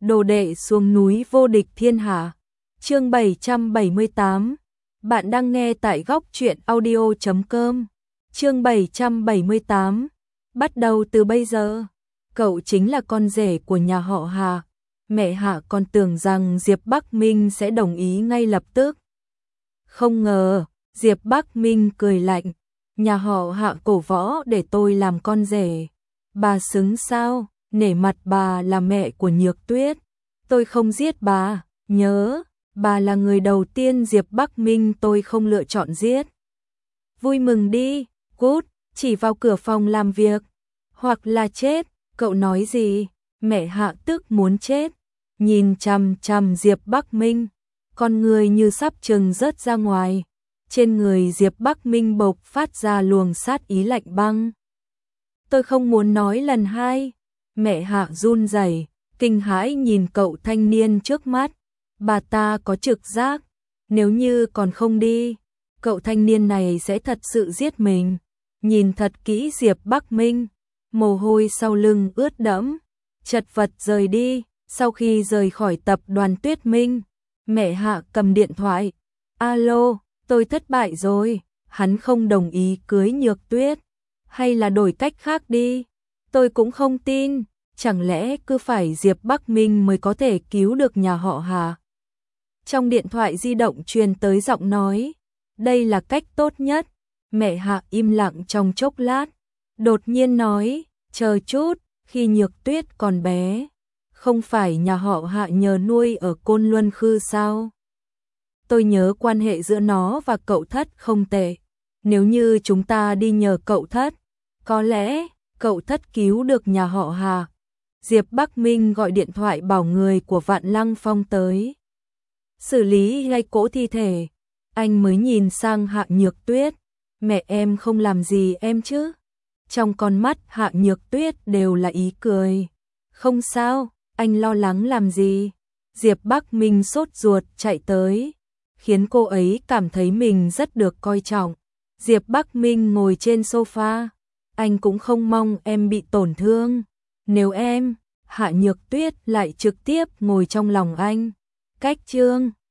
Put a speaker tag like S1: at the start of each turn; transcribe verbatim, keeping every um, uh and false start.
S1: đồ đệ xuống núi vô địch thiên hạ. Chương bảy trăm bảy mươi tám. Bạn đang nghe tại góc truyện audio chấm com. Chương bảy trăm bảy mươi tám. Bắt đầu từ bây giờ, cậu chính là con rể của nhà họ Hạ. Mẹ Hạ còn tưởng rằng Diệp Bắc Minh sẽ đồng ý ngay lập tức. Không ngờ, Diệp Bắc Minh cười lạnh, nhà họ Hạ cổ võ để tôi làm con rể. Bà xứng sao? Nể mặt bà là mẹ của Nhược Tuyết. Tôi không giết bà, nhớ, bà là người đầu tiên Diệp Bắc Minh tôi không lựa chọn giết. Vui mừng đi, cút, chỉ vào cửa phòng làm việc. Hoặc là chết, cậu nói gì? Mẹ Hạ tức muốn chết. Nhìn chằm chằm Diệp Bắc Minh, con người như sắp chừng rớt ra ngoài. Trên người Diệp Bắc Minh bộc phát ra luồng sát ý lạnh băng. Tôi không muốn nói lần hai. Mẹ Hạ run rẩy, kinh hãi nhìn cậu thanh niên trước mắt. Bà ta có trực giác, nếu như còn không đi, cậu thanh niên này sẽ thật sự giết mình. Nhìn thật kỹ Diệp Bắc Minh, mồ hôi sau lưng ướt đẫm, chật vật rời đi. Sau khi rời khỏi tập đoàn Tuyết Minh, mẹ Hạ cầm điện thoại. Alo, tôi thất bại rồi, hắn không đồng ý cưới Nhược Tuyết. Hay là đổi cách khác đi, tôi cũng không tin, chẳng lẽ cứ phải Diệp Bắc Minh mới có thể cứu được nhà họ Hạ. Trong điện thoại di động truyền tới giọng nói, đây là cách tốt nhất. Mẹ Hạ im lặng trong chốc lát, đột nhiên nói, chờ chút, khi Nhược Tuyết còn bé, không phải nhà họ Hạ nhờ nuôi ở Côn Luân Khư sao? Tôi nhớ quan hệ giữa nó và cậu thất không tệ. Nếu như chúng ta đi nhờ cậu thất, có lẽ cậu thất cứu được nhà họ Hạ. Diệp Bắc Minh gọi điện thoại bảo người của Vạn Lăng Phong tới xử lý ngay cỗ thi thể. Anh mới nhìn sang Hạ Nhược Tuyết, mẹ em không làm gì em chứ? Trong con mắt Hạ Nhược Tuyết đều là ý cười. Không sao, anh lo lắng làm gì? Diệp Bắc Minh sốt ruột chạy tới, khiến cô ấy cảm thấy mình rất được coi trọng. Diệp Bắc Minh ngồi trên sofa, anh cũng không mong em bị tổn thương. Nếu em, Hạ Nhược Tuyết lại trực tiếp ngồi trong lòng anh. Cách chương